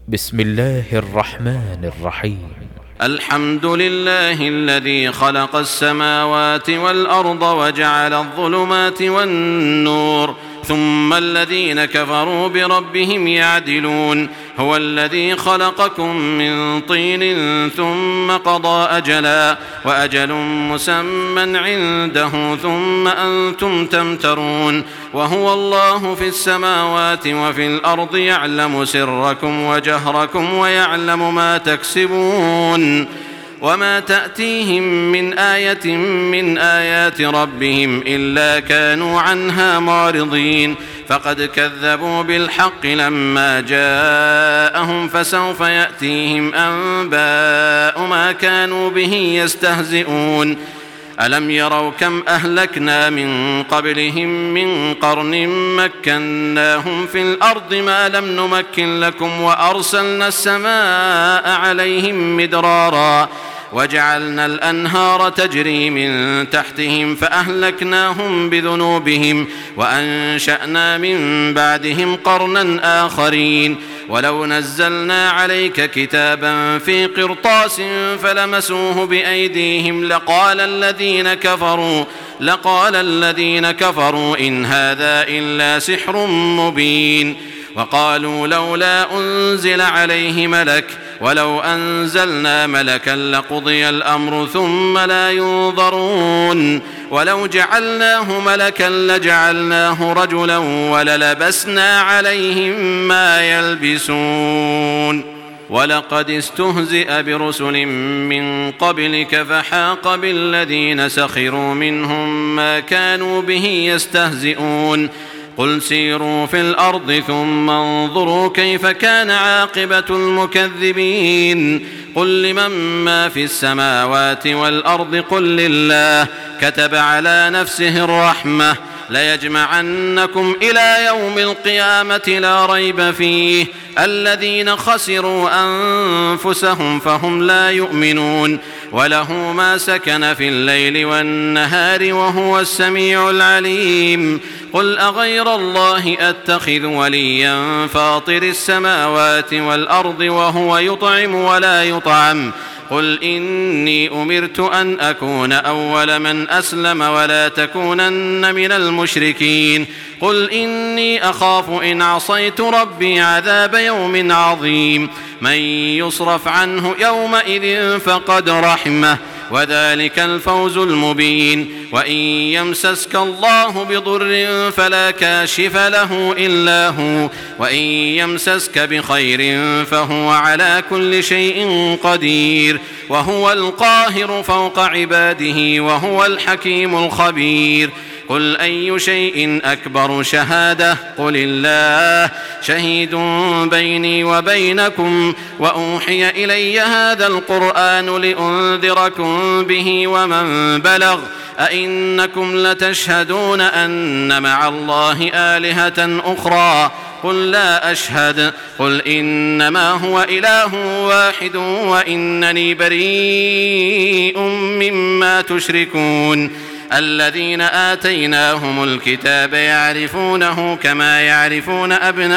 بسم الله الرحمن الرحيم. الحمد لله الذي خلق السماوات والأرض وجعل الظلمات والنور ثم الذين كفروا بربهم يعدلون. هو الذي خلقكم من طين ثم قضى أجلا وأجل مسمى عنده ثم أنتم تمترون. وهو الله في السماوات وفي الأرض يعلم سركم وجهركم ويعلم ما تكسبون. وما تأتيهم من آية من آيات ربهم إلا كانوا عنها معرضين. فقد كذبوا بالحق لما جاءهم فسوف يأتيهم أنباء ما كانوا به يستهزئون. ألم يروا كم أهلكنا من قبلهم من قرن مكناهم في الأرض ما لم نمكن لكم وأرسلنا السماء عليهم مدرارا وجعلنا الأنهار تجري من تحتهم فأهلكناهم بذنوبهم وأنشأنا من بعدهم قرنا آخرين. ولو نزلنا عليك كتابا في قرطاس فلمسوه بأيديهم لقال الذين كفروا إن هذا إلا سحر مبين. وقالوا لولا أنزل عليه ملك ولو أنزلنا ملكا لقضي الأمر ثم لا ينظرون. ولو جعلناه ملكا لجعلناه رجلا وللبسنا عليهم ما يلبسون. ولقد استهزئ برسل من قبلك فحاق بالذين سخروا منهم ما كانوا به يستهزئون. قل سيروا في الأرض ثم انظروا كيف كان عاقبة المكذبين. قل لمن ما في السماوات والأرض قل لله كتب على نفسه الرحمة ليجمعنكم إلى يوم القيامة لا ريب فيه الذين خسروا أنفسهم فهم لا يؤمنون. وله ما سكن في الليل والنهار وهو السميع العليم. قل أغير الله أتخذ وليا فاطر السماوات والأرض وهو يطعم ولا يطعم. قل إني أمرت أن أكون أول من أسلم ولا تكونن من المشركين. قل إني أخاف إن عصيت ربي عذاب يوم عظيم. من يصرف عنه يومئذ فقد رحمه وذلك الفوز المبين. وإن يمسسك الله بضر فلا كاشف له إلا هو وإن يمسسك بخير فهو على كل شيء قدير. وهو القاهر فوق عباده وهو الحكيم الخبير. قل أي شيء أكبر شهادة قل الله شهيد بيني وبينكم وأوحي إلي هذا القرآن لأنذركم به ومن بلغ. أئنكم لتشهدون أن مع الله آلهة أخرى قل لا أشهد. قل إنما هو إله واحد وإنني بريء مما تشركون. الذين آتيناهم الكتاب يعرفونه كما يعرفون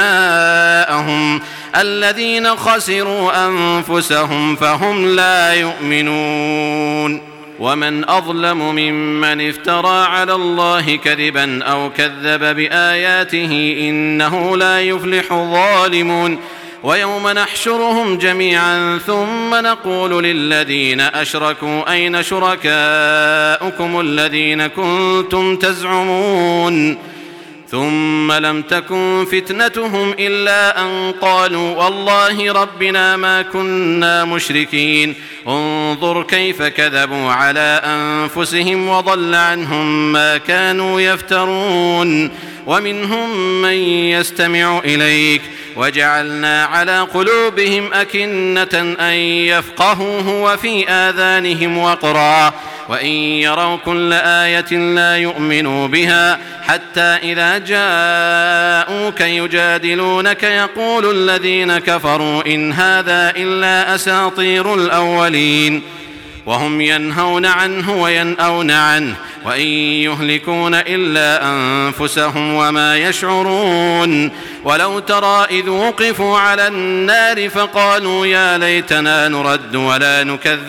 أبناءهم الذين خسروا أنفسهم فهم لا يؤمنون. ومن أظلم ممن افترى على الله كذبا أو كذب بآياته إنه لا يفلح الظالمون. ويوم نحشرهم جميعا ثم نقول للذين أشركوا أين شركاؤكم الذين كنتم تزعمون ثم لم تكن فتنتهم إلا أن قالوا والله ربنا ما كنا مشركين. انظر كيف كذبوا على أنفسهم وضل عنهم ما كانوا يفترون. ومنهم من يستمع إليك وجعلنا على قلوبهم أكنة أن يفقهوه وفي آذانهم وقرا وإن يروا كل آية لا يؤمنوا بها حتى إذا جاءوك يجادلونك يقول الذين كفروا إن هذا إلا أساطير الأولين. وهم ينهون عنه وينأون عنه وإن يهلكون إلا أنفسهم وما يشعرون. ولو ترى إذ وقفوا على النار فقالوا يا ليتنا نرد ولا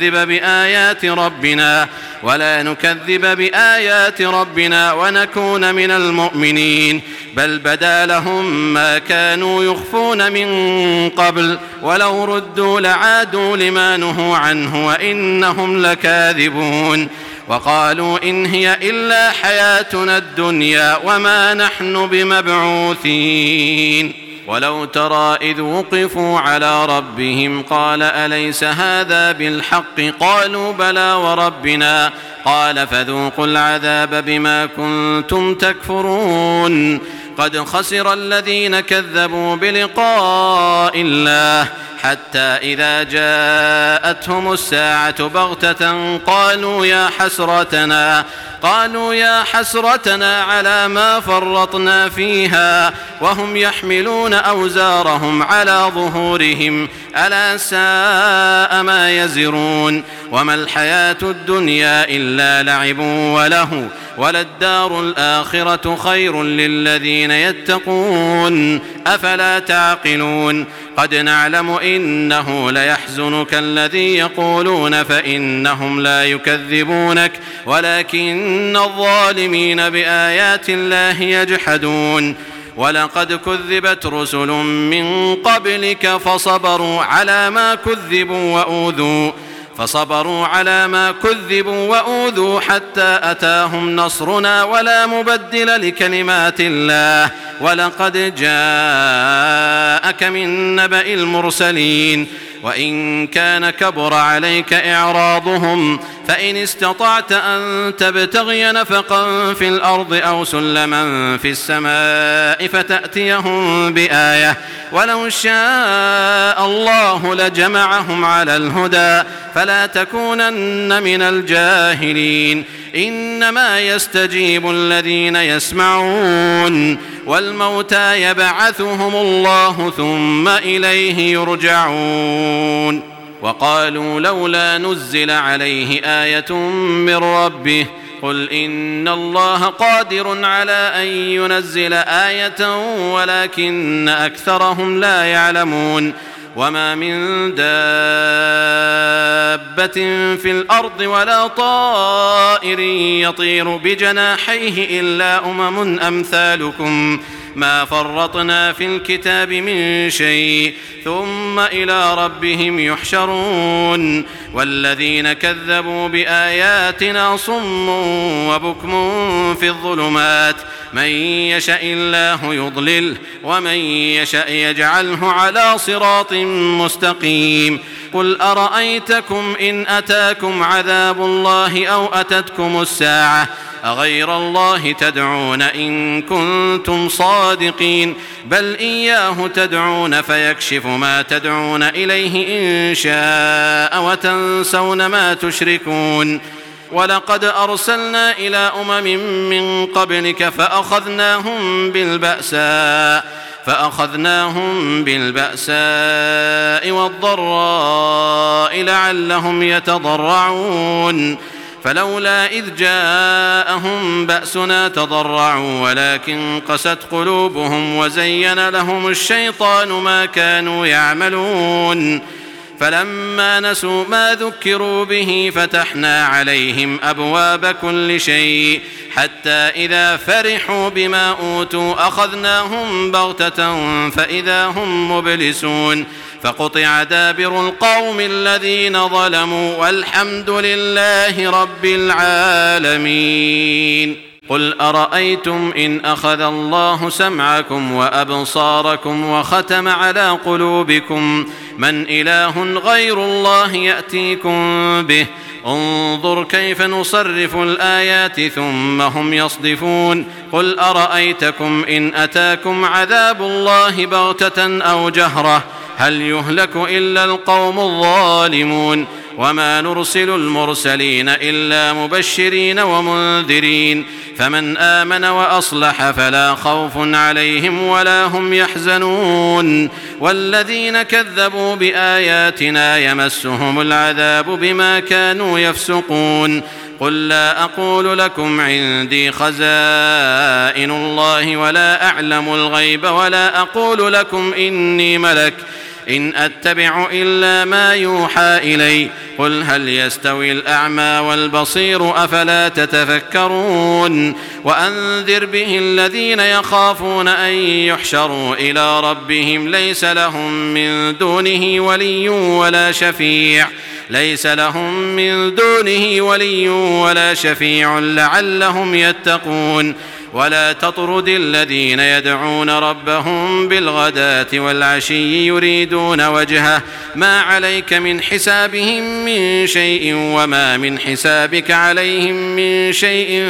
نكذب بآيات ربنا ونكون من المؤمنين بل بدا لهم ما كانوا يخفون من قبل ولو ردوا لعادوا لما نهوا عنه وإنهم لكاذبون وقالوا إن هي إلا حياتنا الدنيا وما نحن بمبعوثين ولو ترى إذ وقفوا على ربهم قال أليس هذا بالحق قالوا بلى وربنا قال فذوقوا العذاب بما كنتم تكفرون قد خسر الذين كذبوا بلقاء الله حتى إذا جاءتهم الساعة بغتة قالوا يا حسرتنا على ما فرطنا فيها وهم يحملون أوزارهم على ظهورهم ألا ساء ما يزرون وما الحياة الدنيا إلا لعب وله وللدار الآخرة خير للذين يتقون أفلا تعقلون قد نعلم إنه ليحزنك الذي يقولون فإنهم لا يكذبونك ولكن الظالمين بآيات الله يجحدون ولقد كذبت رسل من قبلك فصبروا على ما كذبوا وأوذوا حتى أتاهم نصرنا ولا مبدل لكلمات الله ولقد جاءك من نبأ المرسلين وإن كان كبر عليك إعراضهم فإن استطعت أن تبتغي نفقا في الأرض أو سلما في السماء فتأتيهم بآية ولو شاء الله لجمعهم على الهدى فلا تكونن من الجاهلين إنما يستجيب الذين يسمعون والموتى يبعثهم الله ثم إليه يرجعون وقالوا لولا نزل عليه آية من ربه قل إن الله قادر على أن ينزل آية ولكن أكثرهم لا يعلمون وما من دابة في الأرض ولا طائر يطير بجناحيه إلا أمم أمثالكم ما فرطنا في الكتاب من شيء ثم إلى ربهم يحشرون والذين كذبوا بآياتنا صم وبكم في الظلمات من يشاء الله يضلله ومن يشاء يجعله على صراط مستقيم قل أرأيتكم إن أتاكم عذاب الله أو أتتكم الساعة أغير الله تدعون إن كنتم صادقين بل إياه تدعون فيكشف ما تدعون إليه إن شاء وتنسون ما تشركون ولقد أرسلنا إلى أمم من قبلك فأخذناهم بالبأساء والضراء لعلهم يتضرعون فلولا إذ جاءهم بأسنا تضرعوا ولكن قست قلوبهم وزين لهم الشيطان ما كانوا يعملون فلما نسوا ما ذكروا به فتحنا عليهم أبواب كل شيء حتى إذا فرحوا بما أوتوا أخذناهم بغتة فإذا هم مبلسون فقطع دابر القوم الذين ظلموا والحمد لله رب العالمين قل أرأيتم إن أخذ الله سمعكم وأبصاركم وختم على قلوبكم من إله غير الله يأتيكم به انظر كيف نصرف الآيات ثم هم يصدفون قل أرأيتكم إن أتاكم عذاب الله بغتة أو جهرة هل يهلك إلا القوم الظالمون وما نرسل المرسلين إلا مبشرين ومنذرين فمن آمن وأصلح فلا خوف عليهم ولا هم يحزنون والذين كذبوا بآياتنا يمسهم العذاب بما كانوا يفسقون قل لا أقول لكم عندي خزائن الله ولا أعلم الغيب ولا أقول لكم إني ملك إن أتبع إلا ما يوحى إلي قل هل يستوي الأعمى والبصير أفلا تتفكرون وأنذر به الذين يخافون أن يحشروا إلى ربهم ليس لهم من دونه ولي ولا شفيع لعلهم يتقون ولا تطرد الذين يدعون ربهم بالغداة والعشي يريدون وجهه ما عليك من حسابهم من شيء وما من حسابك عليهم من شيء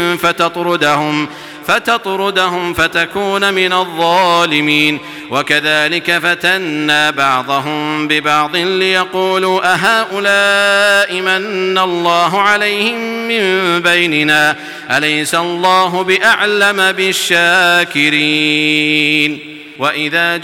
فتطردهم فتكون من الظالمين وكذلك فتنا بعضهم ببعض ليقولوا أهؤلاء من الله عليهم من بيننا أليس الله بأعلم بالشاكرين وإذا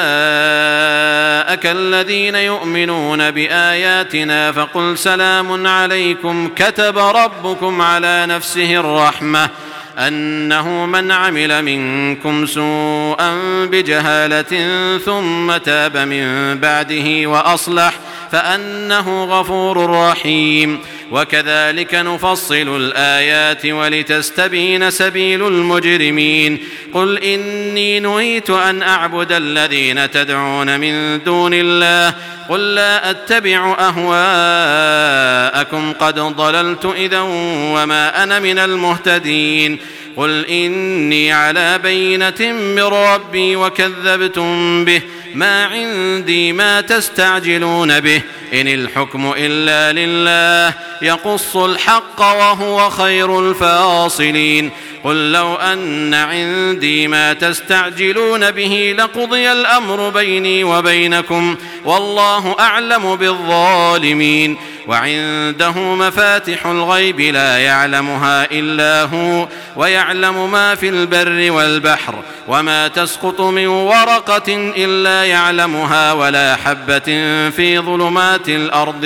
جاءك الذين يؤمنون بآياتنا فقل سلام عليكم كتب ربكم على نفسه الرحمة أنه من عمل منكم سوءا بجهالة ثم تاب من بعده وأصلح فأنه غفور رحيم وكذلك نفصل الآيات ولتستبين سبيل المجرمين قل إني نهيت أن أعبد الذين تدعون من دون الله قل لا أتبع أهواءكم قد ضللت إذا وما أنا من المهتدين قل إني على بينة من ربي وكذبتم به ما عندي ما تستعجلون به إن الحكم إلا لله يقص الحق وهو خير الفاصلين قل لو أن عندي ما تستعجلون به لقضي الأمر بيني وبينكم والله أعلم بالظالمين وعنده مفاتح الغيب لا يعلمها إلا هو ويعلم ما في البر والبحر وما تسقط من ورقة إلا يعلمها ولا حبة في ظلمات الأرض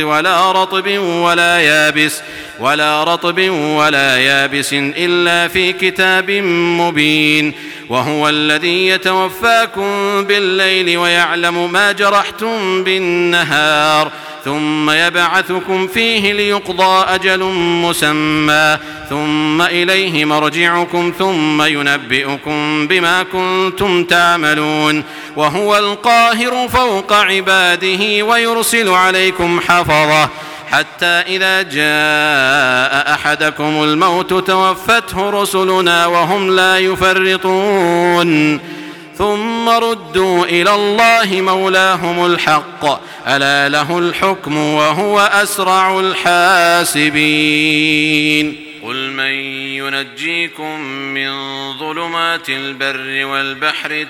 ولا رطب ولا يابس إلا في كتاب مبين وهو الذي يتوفاكم بالليل ويعلم ما جرحتم بالنهار ثم يبعثكم فيه ليقضى أجل مسمى ثم إليه مرجعكم ثم ينبئكم بما كنتم تعملون وهو القاهر فوق عباده ويرسل عليكم حفظة حتى إذا جاء أحدكم الموت توفته رسلنا وهم لا يفرطون ثم ردوا إلى الله مولاهم الحق ألا له الحكم وهو أسرع الحاسبين قل من ينجيكم من ظلمات البر والبحر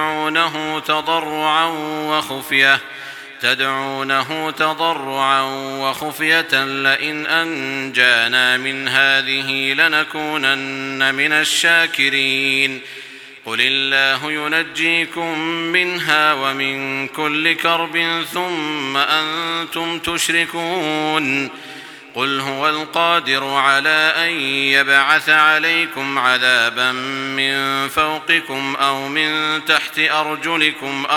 تدعونه تضرعا وخفية لئن أنجانا من هذه لنكونن من الشاكرين قل الله ينجيكم منها ومن كل كرب ثم أنتم تشركون قل هو القادر على أن يبعث عليكم عذابا من فوقكم أو من تحت أرجلكم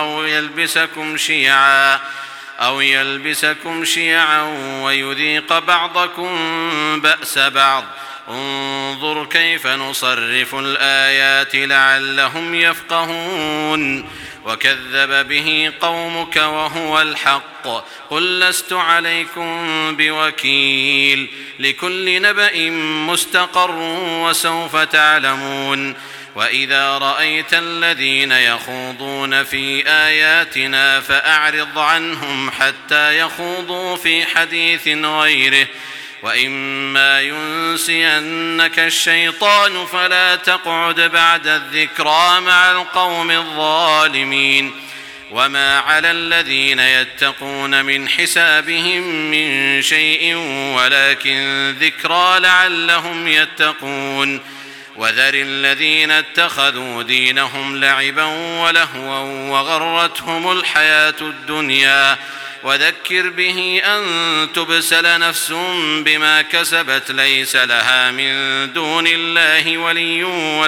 أو يلبسكم شيعا ويذيق بعضكم بأس بعض انظر كيف نصرف الآيات لعلهم يفقهون وكذب به قومك وهو الحق قل لست عليكم بوكيل لكل نبأ مستقر وسوف تعلمون وإذا رأيت الذين يخوضون في آياتنا فأعرض عنهم حتى يخوضوا في حديث غيره وإما ينسينك الشيطان فلا تقعد بعد الذكرى مع القوم الظالمين وما على الذين يتقون من حسابهم من شيء ولكن ذكرى لعلهم يتقون وذر الذين اتخذوا دينهم لعبا ولهوا وغرتهم الحياة الدنيا وذكر به أن تبسل نفس بما كسبت ليس لها من دون الله ولي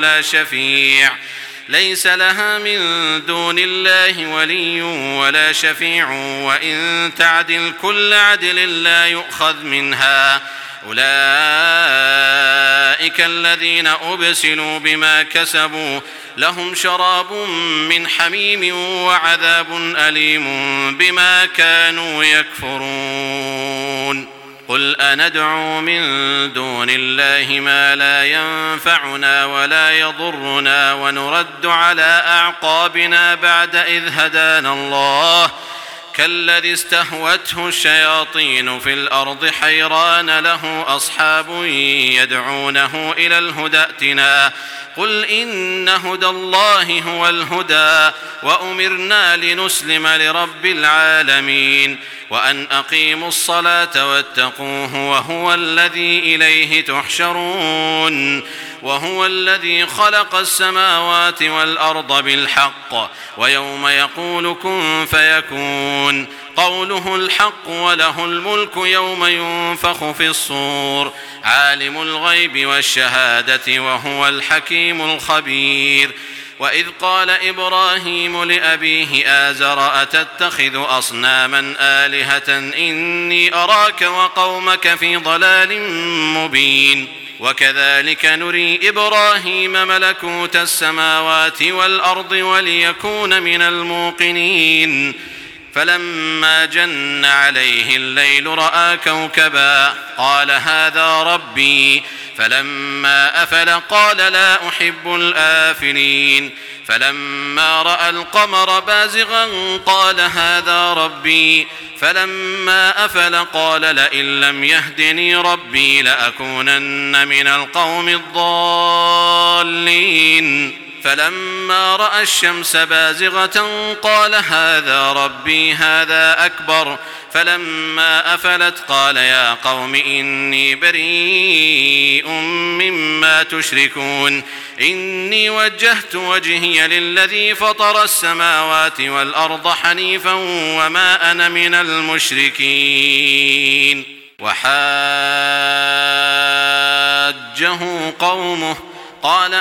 ولا شفيع وإن تعدل كل عدل لا يؤخذ منها. أولئك الذين أبسلوا بما كسبوا لهم شراب من حميم وعذاب أليم بما كانوا يكفرون. قل أندعو من دون الله ما لا ينفعنا ولا يضرنا ونرد على أعقابنا بعد إذ هدانا الله كالذي استهوته الشياطين في الأرض حيران له أصحاب يدعونه إلى الهدى ائتنا قل إن هدى الله هو الهدى وأمرنا لنسلم لرب العالمين وأن أقيموا الصلاة واتقوه وهو الذي إليه تحشرون وهو الذي خلق السماوات والأرض بالحق ويوم يقول كن فيكون قوله الحق وله الملك يوم ينفخ في الصور عالم الغيب والشهادة وهو الحكيم الخبير. وإذ قال إبراهيم لأبيه آزر أتتخذ أصناما آلهة إني أراك وقومك في ضلال مبين. وكذلك نري إبراهيم ملكوت السماوات والأرض وليكون من الموقنين فلما جن عليه الليل رأى كوكبا قال هذا ربي فلما أفل قال لا أحب الآفلين فلما رأى القمر بازغا قال هذا ربي فلما أفل قال لئن لم يهدني ربي لأكونن من القوم الضالين فلما رأى الشمس بازغة قال هذا ربي هذا أكبر فلما أفلت قال يا قوم إني بريء مما تشركون إني وجهت وجهي للذي فطر السماوات والأرض حنيفا وما أنا من المشركين. وحاجه قومه قال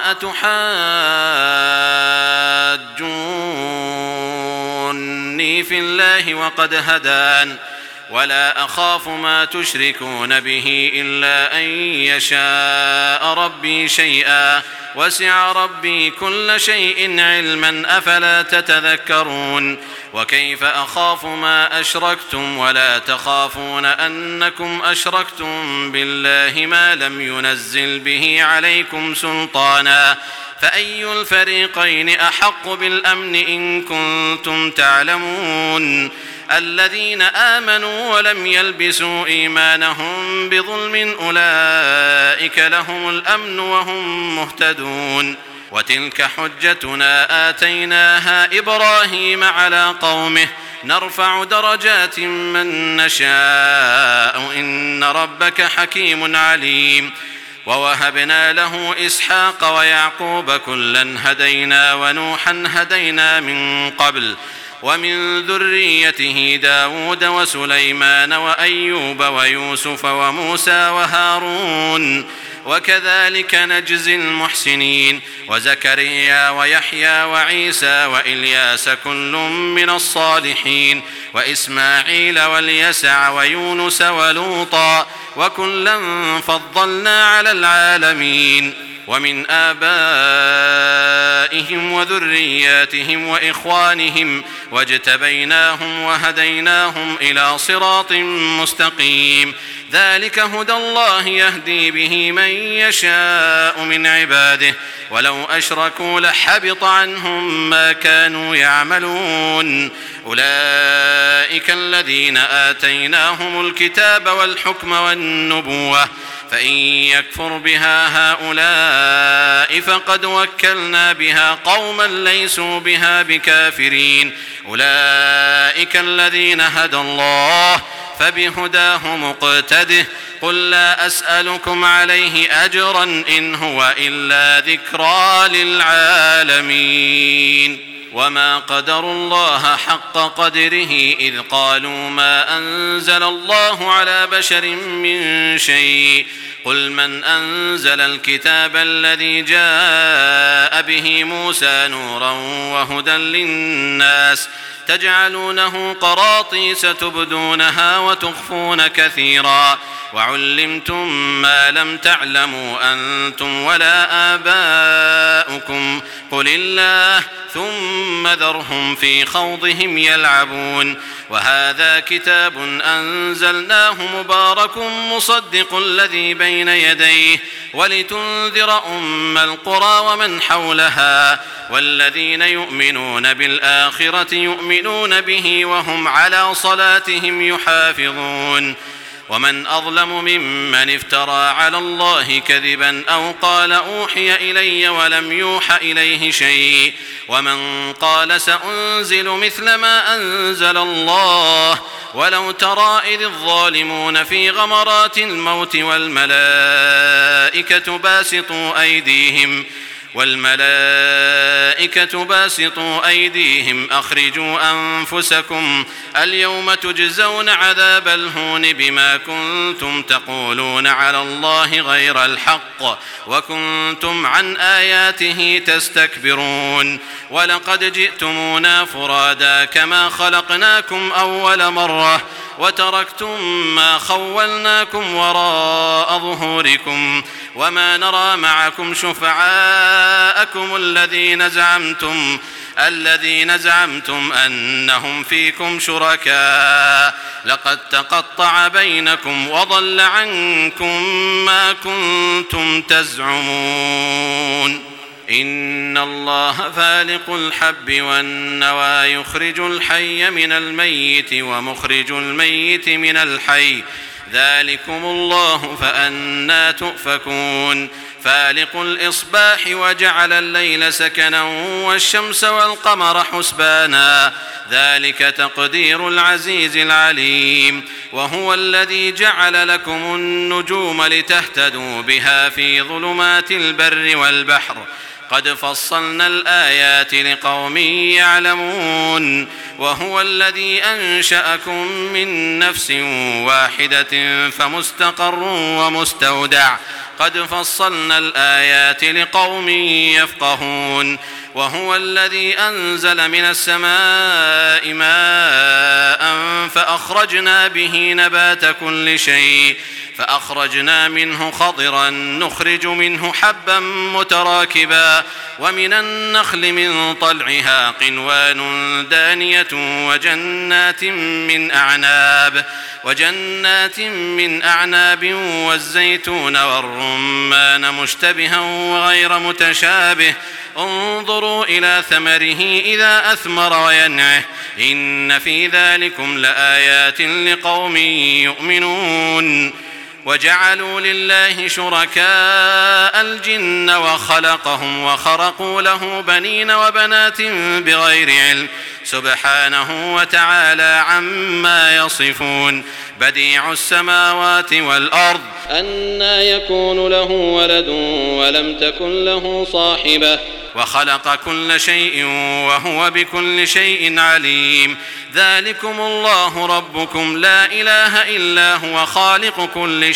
أتحاجوني في الله وقد هدان ولا أخاف ما تشركون به إلا أن يشاء ربي شيئا وسع ربي كل شيء علما أفلا تتذكرون. وكيف أخاف ما أشركتم ولا تخافون أنكم أشركتم بالله ما لم ينزل به عليكم سلطانا فأي الفريقين أحق بالأمن إن كنتم تعلمون. الذين آمنوا ولم يلبسوا إيمانهم بظلم أولئك لهم الأمن وهم مهتدون. وتلك حجتنا آتيناها إبراهيم على قومه نرفع درجات من نشاء إن ربك حكيم عليم. ووهبنا له إسحاق ويعقوب كلا هدينا ونوحا هدينا من قبل ومن ذريته داود وسليمان وأيوب ويوسف وموسى وهارون وكذلك نجزي المحسنين. وزكريا ويحيى وعيسى وإلياس كل من الصالحين وإسماعيل واليسع ويونس ولوطا وكلا فضلنا على العالمين. ومن آبائهم وذرياتهم وإخوانهم واجتبيناهم وهديناهم إلى صراط مستقيم. ذلك هدى الله يهدي به من يشاء من عباده ولو أشركوا لحبط عنهم ما كانوا يعملون. أولئك الذين آتيناهم الكتاب والحكم والنبوة فإن يكفر بها هؤلاء فقد وكلنا بها قوما ليسوا بها بكافرين. أولئك الذين هدى الله فبهداه مقتده قل لا أسألكم عليه أجرا إن هو إلا ذكرى للعالمين. وما قدروا الله حق قدره إذ قالوا ما أنزل الله على بشر من شيء قل من أنزل الكتاب الذي جاء به موسى نورا وهدى للناس تجعلونه قراطيس تبدونها وتخفون كثيرا وعلمتم ما لم تعلموا أنتم ولا آباؤكم قل الله ثم ذرهم في خوضهم يلعبون وهذا كتاب أنزلناه مبارك مصدق الذي بين يديه ولتنذر أم القرى ومن حولها والذين يؤمنون بالآخرة يؤمنون به وهم على صلاتهم يحافظون ومن أظلم ممن افترى على الله كذبا أو قال أوحي إلي ولم يوح إليه شيء ومن قال سأنزل مثل ما أنزل الله ولو ترى إذ الظالمون في غمرات الموت والملائكة باسطوا أيديهم أخرجوا أنفسكم اليوم تجزون عذاب الهون بما كنتم تقولون على الله غير الحق وكنتم عن آياته تستكبرون ولقد جئتمونا فرادا كما خلقناكم أول مرة وتركتم ما خولناكم وراء ظهوركم وما نرى معكم شفعاءكم الذين زعمتم أنهم فيكم شركاء لقد تقطع بينكم وضل عنكم ما كنتم تزعمون إن الله فالق الحب والنوى يخرج الحي من الميت ومخرج الميت من الحي ذلكم الله فأنى تؤفكون فالق الإصباح وجعل الليل سكنا والشمس والقمر حسبانا ذلك تقدير العزيز العليم وهو الذي جعل لكم النجوم لتهتدوا بها في ظلمات البر والبحر قد فصلنا الآيات لقوم يعلمون وهو الذي أنشأكم من نفس واحدة فمستقر ومستودع قد فصلنا الآيات لقوم يفقهون وهو الذي أنزل من السماء ماء فأخرجنا به نبات كل شيء فأخرجنا منه خضرا نخرج منه حبا متراكبا ومن النخل من طلعها قنوان دانية وجنات من أعناب والزيتون والرمان مشتبها وغير متشابه انظروا إلى ثمره إذا أثمر وينعه إن في ذلكم لآيات لقوم يؤمنون وجعلوا لله شركاء الجن وخلقهم وخرقوا له بنين وبنات بغير علم سبحانه وتعالى عما يصفون بديع السماوات والأرض أنى يكون له ولد ولم تكن له صاحبة وخلق كل شيء وهو بكل شيء عليم ذلكم الله ربكم لا إله إلا هو خالق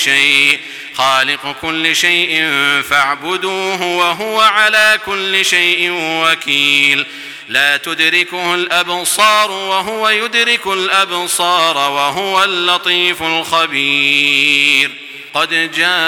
كل شيء فاعبدوه وهو على كل شيء وكيل لا تدركه الأبصار وهو يدرك الأبصار وهو اللطيف الخبير قد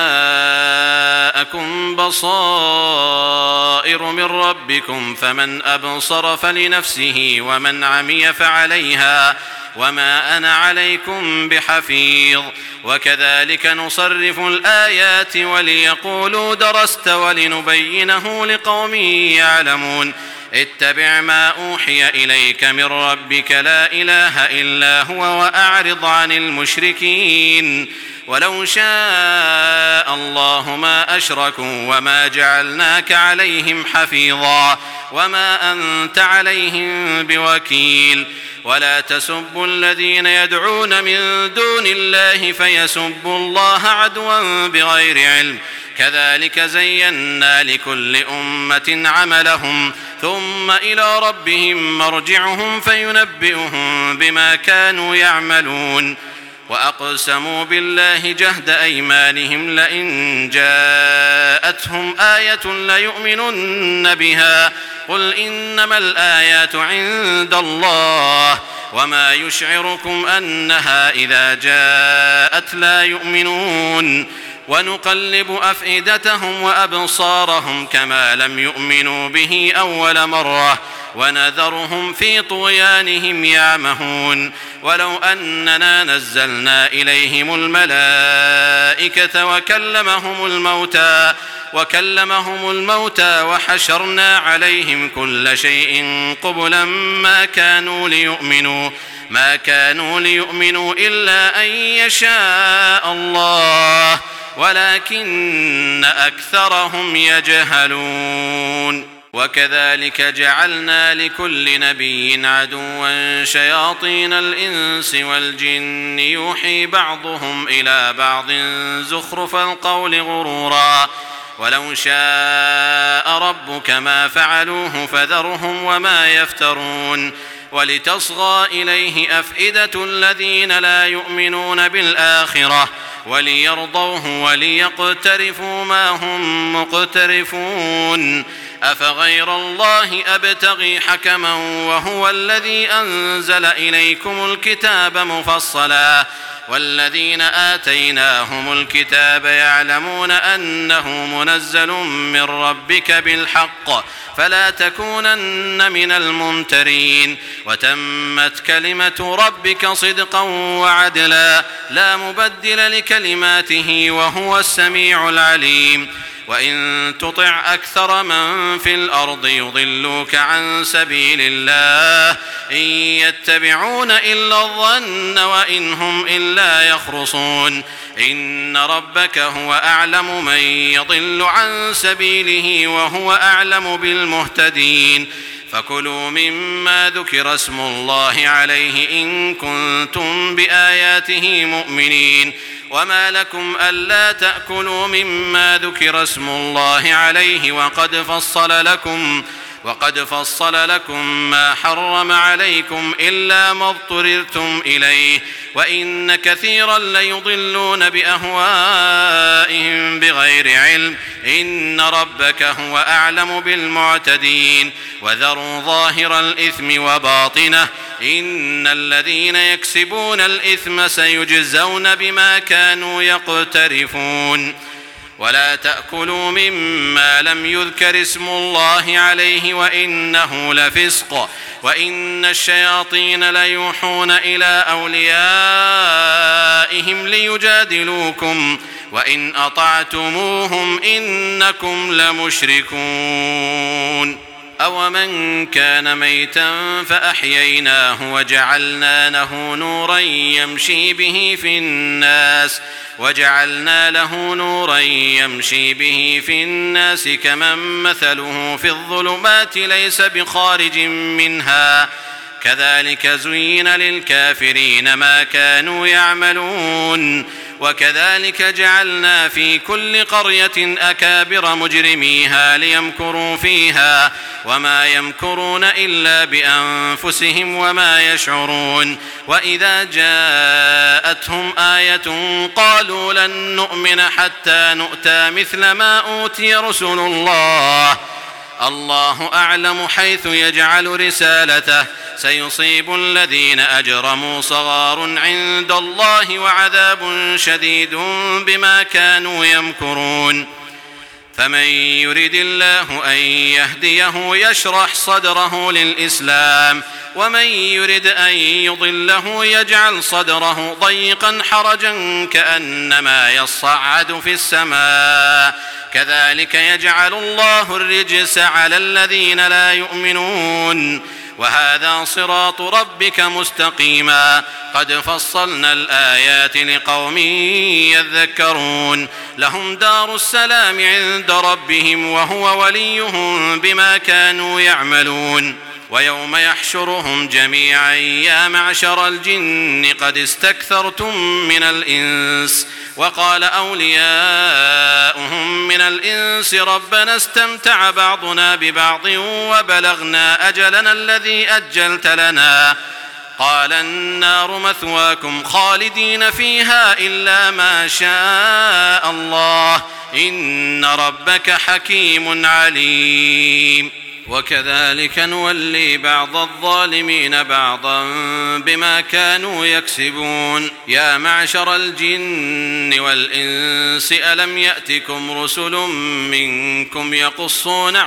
جاءكم بصائر من ربكم فمن أبصر فلنفسه ومن عمي فعليها وما أنا عليكم بحفيظ وكذلك نصرف الآيات وليقولوا درست ولنبينه لقوم يعلمون اتبع ما أوحي إليك من ربك لا إله إلا هو وأعرض عن المشركين ولو شاء الله ما أشركوا وما جعلناك عليهم حفيظا وما أنت عليهم بوكيل ولا تسبوا الذين يدعون من دون الله فيسبوا الله عدوا بغير علم كذلك زينا لكل أمة عملهم ثم إلى ربهم مرجعهم فينبئهم بما كانوا يعملون وأقسموا بالله جهد أيمانهم لئن جاءتهم آية ليؤمنن بها قل إنما الآيات عند الله وما يشعركم أنها إذا جاءت لا يؤمنون ونقلب أفئدتهم وأبصارهم كما لم يؤمنوا به أول مرة ونذرهم في طغيانهم يعمهون ولو أننا نزلنا إليهم الملائكة وكلمهم الموتى وحشرنا عليهم كل شيء قبلا ما كانوا ليؤمنوا إلا أن يشاء الله ولكن أكثرهم يجهلون وكذلك جعلنا لكل نبي عدوا شياطين الإنس والجن يوحي بعضهم إلى بعض زخرف القول غرورا ولو شاء ربك ما فعلوه فذرهم وما يفترون ولتصغى إليه أفئدة الذين لا يؤمنون بالآخرة وليرضوه وليقترفوا ما هم مقترفون أفغير الله أبتغي حكما وهو الذي أنزل إليكم الكتاب مفصلا والذين آتيناهم الكتاب يعلمون أنه منزل من ربك بالحق فلا تكونن من الممترين وتمت كلمة ربك صدقا وعدلا لا مبدل لكلماته وهو السميع العليم وإن تطع أكثر من في الأرض يضلوك عن سبيل الله إن يتبعون إلا الظن وإن هم إلا يخرصون إن ربك هو أعلم من يضل عن سبيله وهو أعلم بالمهتدين فكلوا مما ذكر اسم الله عليه إن كنتم بآياته مؤمنين وما لكم ألا تأكلوا مما ذكر اسم الله عليه وقد فصل لكم ما حرم عليكم إلا ما اضطررتم إليه وإن كثيرا ليضلون بأهوائهم بغير علم إن ربك هو أعلم بالمعتدين وذروا ظاهر الإثم وباطنه إن الذين يكسبون الإثم سيجزون بما كانوا يقترفون ولا تأكلوا مما لم يذكر اسم الله عليه وإنه لفسق وإن الشياطين ليوحون إلى أوليائهم ليجادلوكم وإن أطعتموهم إنكم لمشركون أومن كان ميتا فأحييناه وجعلنا له نورا يمشي به في الناس كمن مثله في الظلمات ليس بخارج منها كذلك زين للكافرين ما كانوا يعملون وكذلك جعلنا في كل قرية أكابر مجرميها ليمكروا فيها وما يمكرون إلا بأنفسهم وما يشعرون وإذا جاءتهم آية قالوا لن نؤمن حتى نؤتى مثل ما أوتي رسل الله أعلم حيث يجعل رسالته سيصيب الذين أجرموا صغار عند الله وعذاب شديد بما كانوا يمكرون فمن يرد الله أن يهديه يشرح صدره للإسلام ومن يرد أن يضله يجعل صدره ضيقا حرجا كأنما يصعد في السماء كذلك يجعل الله الرجس على الذين لا يؤمنون وهذا صراط ربك مستقيما قد فصلنا الآيات لقوم يذكرون لهم دار السلام عند ربهم وهو وليهم بما كانوا يعملون ويوم يحشرهم جميعا يا معشر الجن قد استكثرتم من الإنس وقال أولياؤهم من الإنس ربنا استمتع بعضنا ببعض وبلغنا أجلنا الذي أجلت لنا قال النار مثواكم خالدين فيها إلا ما شاء الله إن ربك حكيم عليم. وكذلك نولي بعض الظالمين بعضا بما كانوا يكسبون. يا معشر الجن والإنس ألم يأتكم رسل منكم يقصون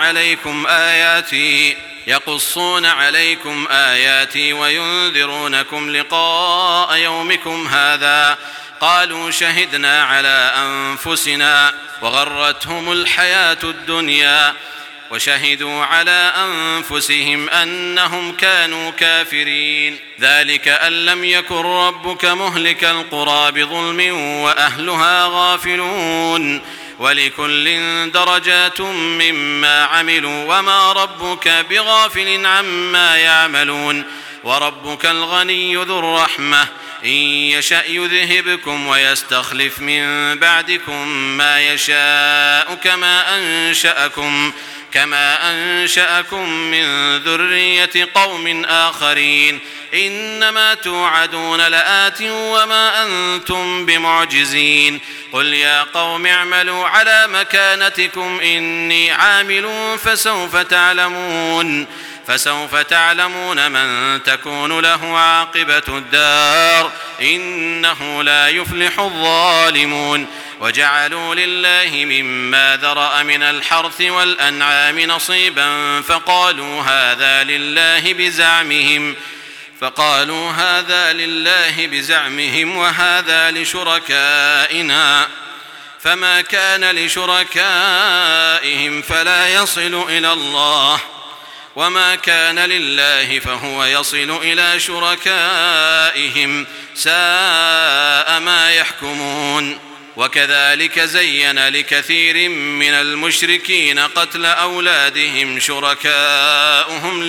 عليكم آياتي وينذرونكم لقاء يومكم هذا قالوا شهدنا على أنفسنا وغرتهم الحياة الدنيا وشهدوا على أنفسهم أنهم كانوا كافرين. ذلك أن لم يكن ربك مهلك القرى بظلم وأهلها غافلون ولكل درجات مما عملوا وما ربك بغافل عما يعملون وربك الغني ذو الرحمة إن يشأ يذهبكم ويستخلف من بعدكم ما يشاء كما أنشأكم من ذرية قوم آخرين إنما توعدون لآت وما أنتم بمعجزين. قل يا قوم اعملوا على مكانتكم إني عامل فسوف تعلمون من تكون له عاقبة الدار إنه لا يفلح الظالمون. وجعلوا لله مما ذرأ من الحرث والأنعام نصيبا فقالوا هذا لله بزعمهم وهذا لشركائنا فما كان لشركائهم فلا يصل إلى الله وما كان لله فهو يصل إلى شركائهم ساء ما يحكمون. وكذلك زين لكثير من المشركين قتل أولادهم شركاؤهم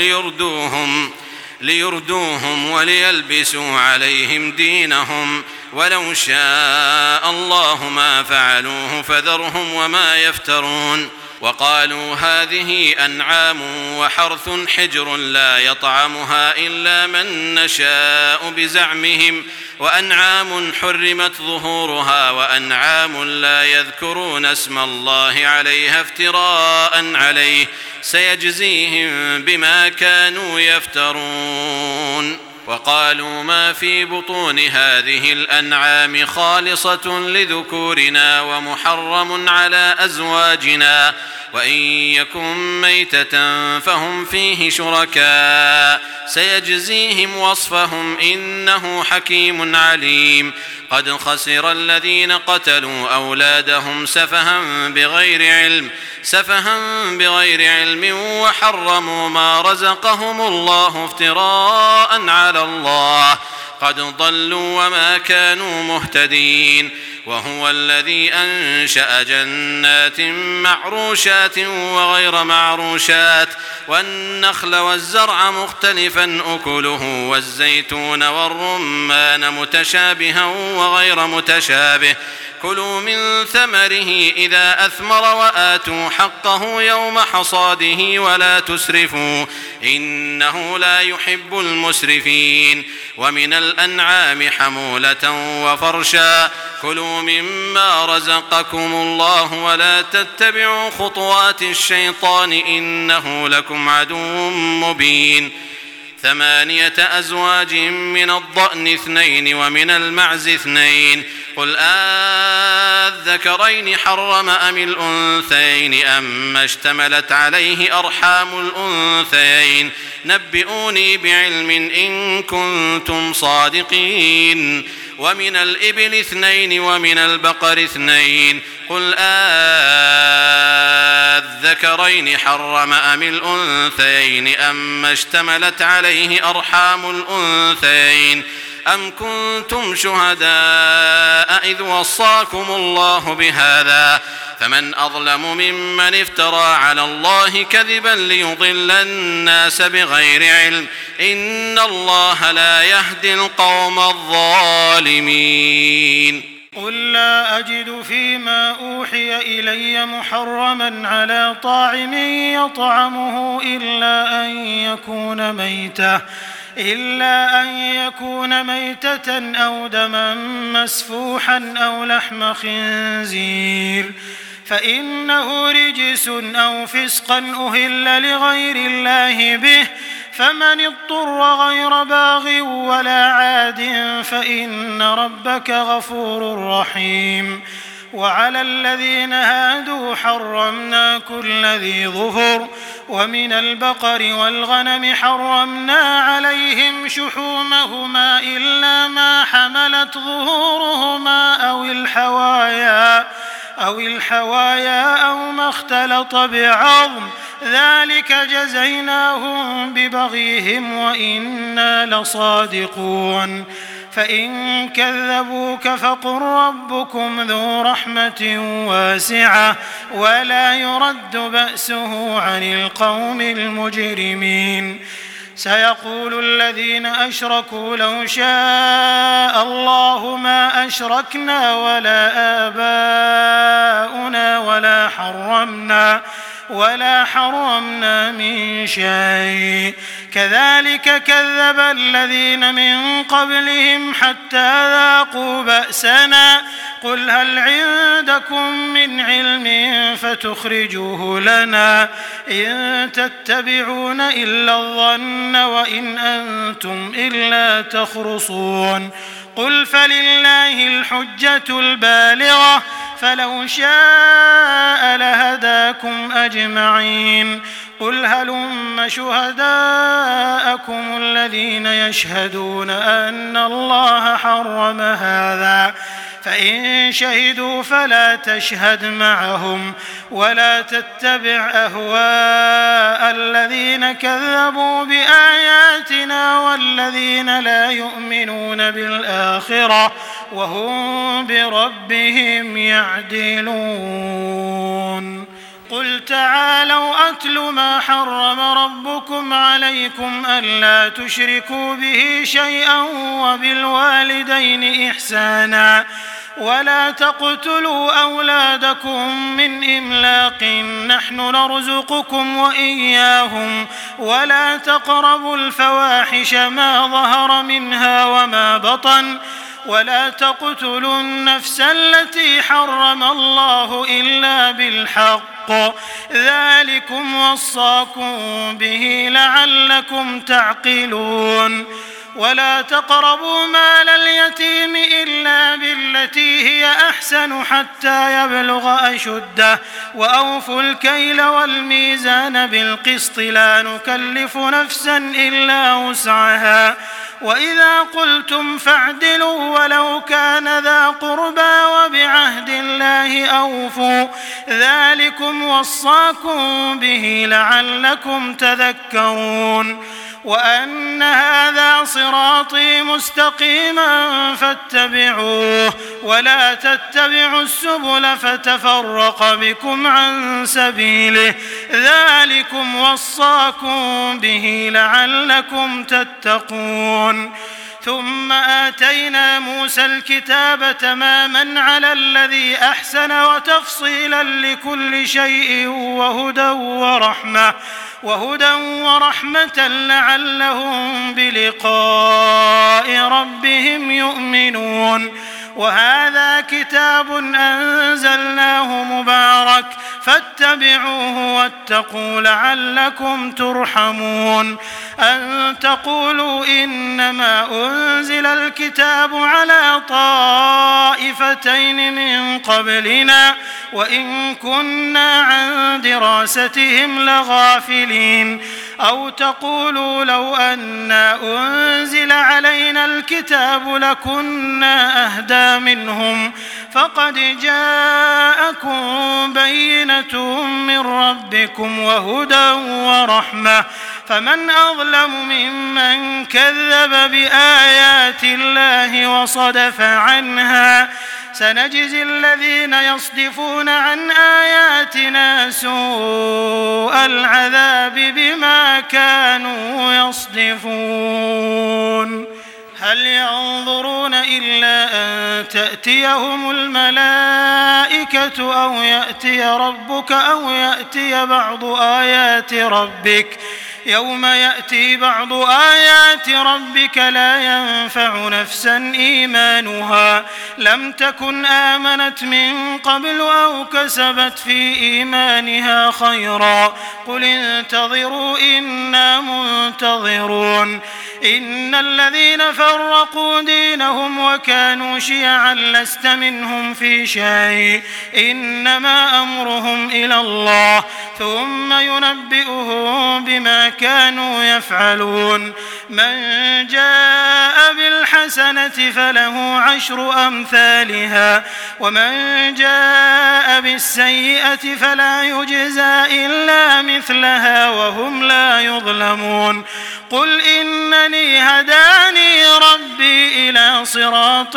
ليردوهم وليلبسوا عليهم دينهم ولو شاء الله ما فعلوه فذرهم وما يفترون. وقالوا هذه أنعام وحرث حجر لا يطعمها إلا من نشاء بزعمهم وأنعام حرمت ظهورها وأنعام لا يذكرون اسم الله عليها افتراء عليه سيجزيهم بما كانوا يفترون. وقالوا ما في بطون هذه الأنعام خالصة لذكورنا ومحرم على أزواجنا وإن يكن ميتة فهم فيه شركاء سيجزيهم وصفهم إنه حكيم عليم. قد خسر الذين قتلوا أولادهم سفها بغير علم وحرموا ما رزقهم الله افتراء على الله قد ضلوا وما كانوا مهتدين. وهو الذي أنشأ جنات معروشات وغير معروشات والنخل والزرع مختلفا أكله والزيتون والرمان متشابها وغير متشابه كلوا من ثمره إذا أثمر وآتوا حقه يوم حصاده ولا تسرفوا إنه لا يحب المسرفين. ومن الأنعام حمولة وفرشا كلوا مما رزقكم الله ولا تتبعوا خطوات الشيطان إنه لكم عدو مبين. 8 أزواج من الضأن 2 ومن المعز 2 قل أذكرين حرم أم الأنثيين أما اشتملت عليه أرحام الأنثيين نبئوني بعلم إن كنتم صادقين. ومن الإبل 2 ومن البقر 2 قل أذكرين حرم أم الأنثيين أما اشتملت عليه أرحام الأنثيين أم كنتم شهداء إذ وصاكم الله بهذا فمن أظلم ممن افترى على الله كذبا ليضل الناس بغير علم إن الله لا يهدي القوم الظالمين. قل لا أجد فيما أوحي إلي محرما على طاعم يطعمه إلا أن يكون ميتة أو دما مسفوحا أو لحم خنزير فإنه رجس أو فسقا أهل لغير الله به فمن اضطر غير باغ ولا عاد فإن ربك غفور رحيم. وعلى الذين هادوا حرمنا كل ذي ظفر ومن البقر والغنم حرمنا عليهم شحومهما إلا ما حملت ظهورهما أو الحوايا أو ما اختلط بعظم ذلك جزيناهم ببغيهم وإنا لصادقون. فإن كذبوك فقل ربكم ذو رحمة واسعة ولا يرد بأسه عن القوم المجرمين. سيقول الذين أشركوا لو شاء الله ما أشركنا ولا آباؤنا ولا حرمنا من شيء كذلك كذب الذين من قبلهم حتى ذاقوا بأسنا قل هل عندكم من علم فتخرجوه لنا إن تتبعون إلا الظن وإن أنتم إلا تخرصون. قل فلله الحجة البالغة فلو شاء لهداكم أجمعين. قل هلم شهداءكم الذين يشهدون أن الله حرم هذا فإن شهدوا فلا تشهد معهم ولا تتبع أهواء الذين كذبوا بآياتنا والذين لا يؤمنون بالآخرة وهم بربهم يعدلون. قل تعالوا أتل ما حرم ربكم عليكم ألا تشركوا به شيئا وبالوالدين إحسانا ولا تقتلوا أولادكم من إملاق نحن نرزقكم وإياهم ولا تقربوا الفواحش ما ظهر منها وما بطن ولا تقتلوا النفس التي حرم الله إلا بالحق ذلكم وصاكم به لعلكم تعقلون. ولا تقربوا مال اليتيم إلا بالتي هي أحسن حتى يبلغ أشده وأوفوا الكيل والميزان بالقسط لا نكلف نفسا إلا وسعها وإذا قلتم فاعدلوا ولو كان ذا قربى وبعهد الله أوفوا ذلكم وصاكم به لعلكم تذكرون. وأن هذا صراطي مستقيما فاتبعوه ولا تتبعوا السبل فتفرق بكم عن سبيله ذلكم وصاكم به لعلكم تتقون. ثم آتينا موسى الكتاب تماما على الذي أحسن وتفصيلا لكل شيء وهدى ورحمة لعلهم بلقاء ربهم يؤمنون. وهذا كتاب أنزلناه مبارك فاتبعوه واتقوا لعلكم ترحمون. أن تقولوا إنما أنزل الكتاب على طائفتين من قبلنا وإن كنا عن دراستهم لغافلين. أو تقولوا لو أنا أنزل علينا الكتاب لكنا أهدى منهم فقد جاءكم بينة من ربكم وهدى ورحمة فمن أظلم ممن كذب بآيات الله وصدف عنها سنجزي الذين يصدفون عن آياتنا سوء العذاب بما كانوا يصدفون هل ينظرون إلا أن تأتيهم الملائكة أو يأتي ربك أو يأتي بعض آيات ربك يوم يأتي بعض آيات ربك لا ينفع نفسا إيمانها لم تكن آمنت من قبل أو كسبت في إيمانها خيرا قل انتظروا إنا منتظرون إن الذين فرقوا دينهم وكانوا شيعا لست منهم في شيء إنما أمرهم إلى الله ثم ينبئهم بما كانوا يفعلون من جاء بالحسنة فله 10 أمثالها ومن جاء بالسيئة فلا يجزى إلا مثلها وهم لا يظلمون قل إنني هداني ربي إلى صراط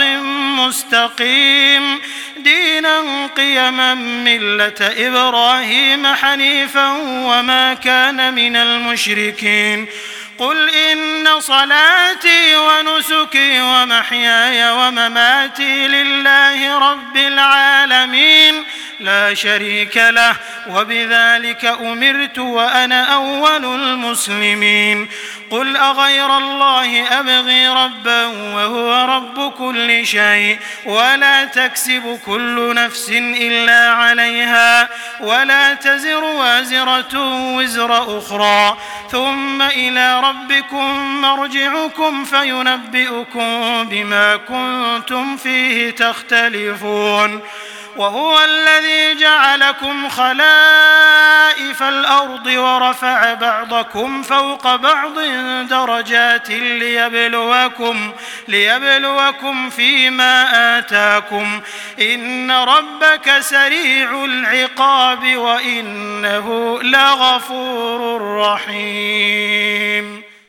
مستقيم دينا قيما ملة إبراهيم حنيفا وما كان من المشركين قل إن صلاتي ونسكي ومحياي ومماتي لله رب العالمين لا شريك له وبذلك أمرت وأنا أول المسلمين قل أغير الله أبغي ربا وهو رب كل شيء ولا تكسب كل نفس إلا عليها ولا تزر وازرة وزر أخرى ثم إلى ربكم مرجعكم فينبئكم بما كنتم فيه تختلفون وهو الذي جعلكم خلائف الأرض ورفع بعضكم فوق بعض درجات ليبلوكم فيما آتاكم إن ربك سريع العقاب وإنه لغفور رحيم